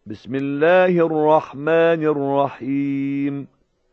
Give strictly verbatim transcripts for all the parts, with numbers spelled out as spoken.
بسم الله الرحمن الرحيم.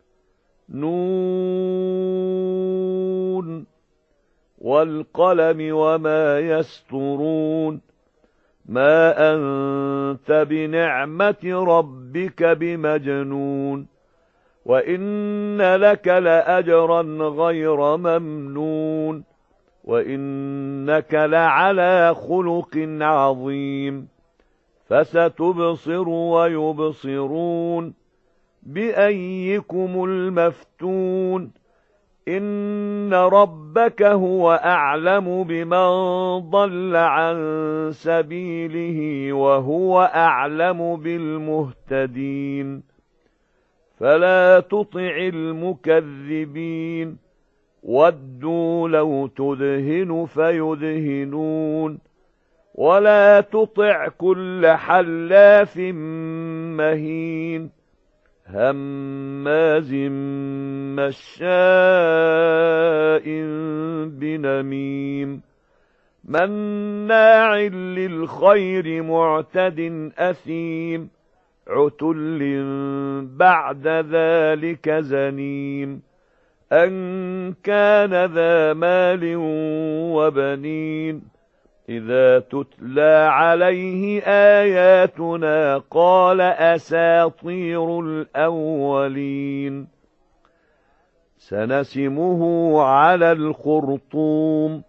نون والقلم وما يسطرون. ما أنت بنعمة ربك بمجنون. وإن لك لأجرا غير ممنون. وإنك لعلى خلق عظيم. فستبصر ويبصرون بأيكم المفتون. إن ربك هو أعلم بمن ضل عن سبيله وهو أعلم بالمهتدين. فلا تطع المكذبين. ودوا لو تدهن فيدهنون. ولا تطع كل حلاف مهين هماز مشاء بنميم مناع للخير معتد أثيم عتل بعد ذلك زنيم أن كان ذا مال وبنين إذا تتلى عليه آياتنا قال أساطير الأولين. سنسمه على الخرطوم.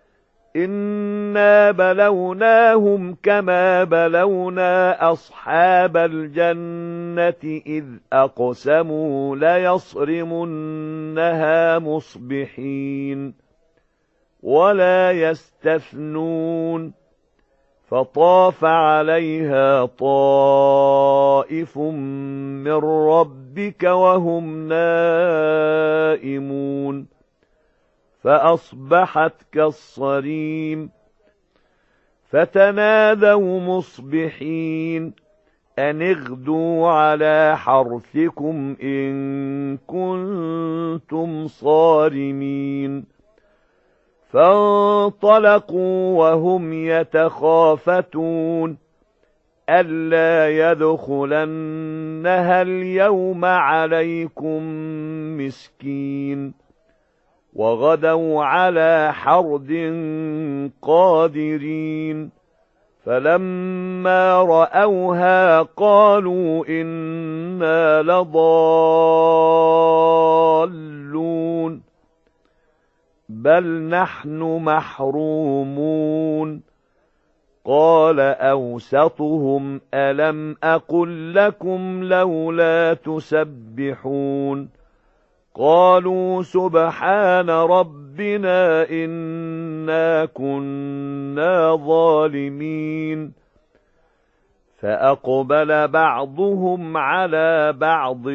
إنا بلوناهم كما بلونا أصحاب الجنة إذ أقسموا ليصرمنها مصبحين ولا يستثنون. فطاف عليها طائف من ربك وهم نائمون فأصبحت كالصريم. فتنادوا مصبحين أن اغدوا على حرثكم إن كنتم صارمين. فانطلقوا وهم يتخافتون ألا يدخلنها اليوم عليكم مسكين. وغدوا على حرد قادرين. فلما رأوها قالوا إنا لضالون بل نحن محرومون. قال أوسطهم ألم أقل لكم لولا تسبحون. قالوا سبحان ربنا إنا كنا ظالمين. فأقبل بعضهم على بعض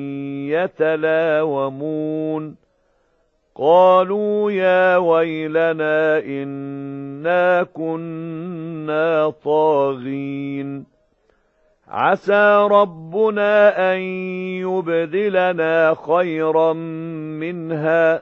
يتلاومون قالوا يا ويلنا إنا كنا طاغين. عسى ربنا أن يبدلنا خيرا منها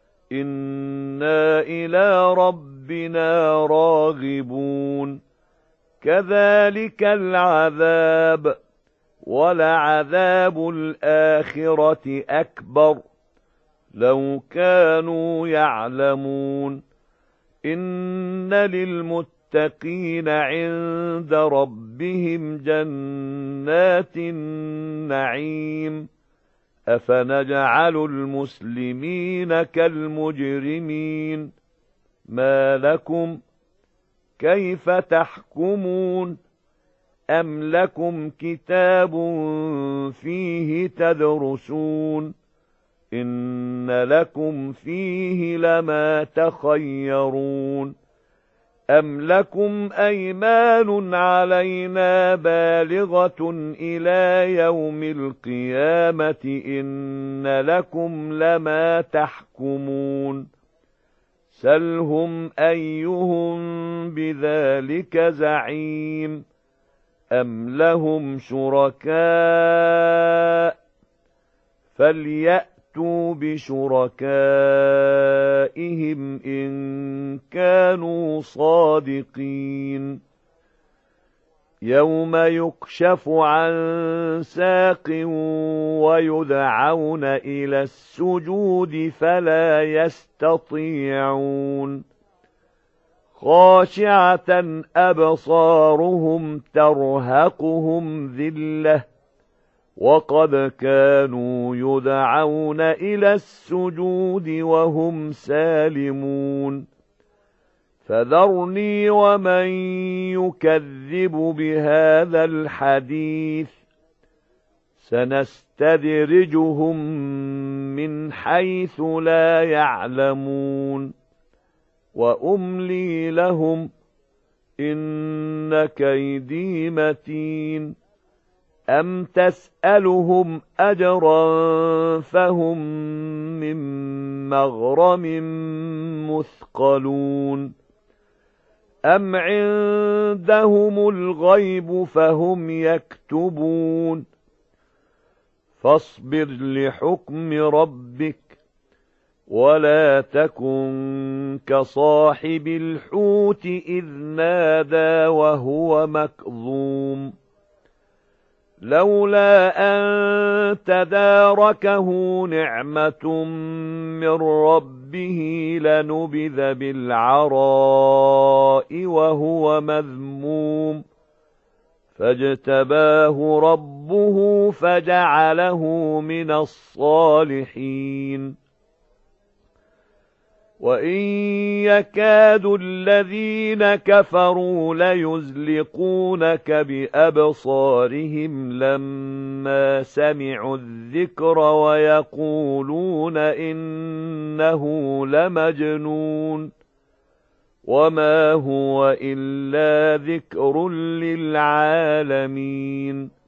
إنا إلى ربنا راغبون. كذلك العذاب ولعذاب الآخرة أكبر لو كانوا يعلمون. إن للمتقين عند ربهم جنات النعيم. أفنجعل المسلمين كالمجرمين. ما لكم كيف تحكمون. أم لكم كتاب فيه تدرسون إن لكم فيه لما تخيرون. أم لكم أيمان علينا بالغة إلى يوم القيامة إن لكم لما تحكمون. سلهم أيهم بذلك زعيم. أم لهم شركاء فليأتوا بشركائهم إن كانوا صادقين. يوم يكشف عن ساق ويدعون إلى السجود فلا يستطيعون خاشعة أبصارهم ترهقهم ذلة وقد كانوا يدعون إلى السجود وهم سالمون فذرني ومن يكذب بهذا الحديث سنستدرجهم من حيث لا يعلمون وأملي لهم إن كيدي متين أم تسألهم أجرا فهم من مغرم مثقلون أم عندهم الغيب فهم يكتبون فاصبر لحكم ربك ولا تكن كصاحب الحوت إذ نادى وهو مكظوم لولا أن تداركه نعمة من ربه لنبذ بالعراء وهو مذموم فاجتباه ربه فجعله من الصالحين وإن يكاد الذين كفروا ليزلقونك بأبصارهم لما سمعوا الذكر ويقولون إنه لمجنون وما هو إلا ذكر للعالمين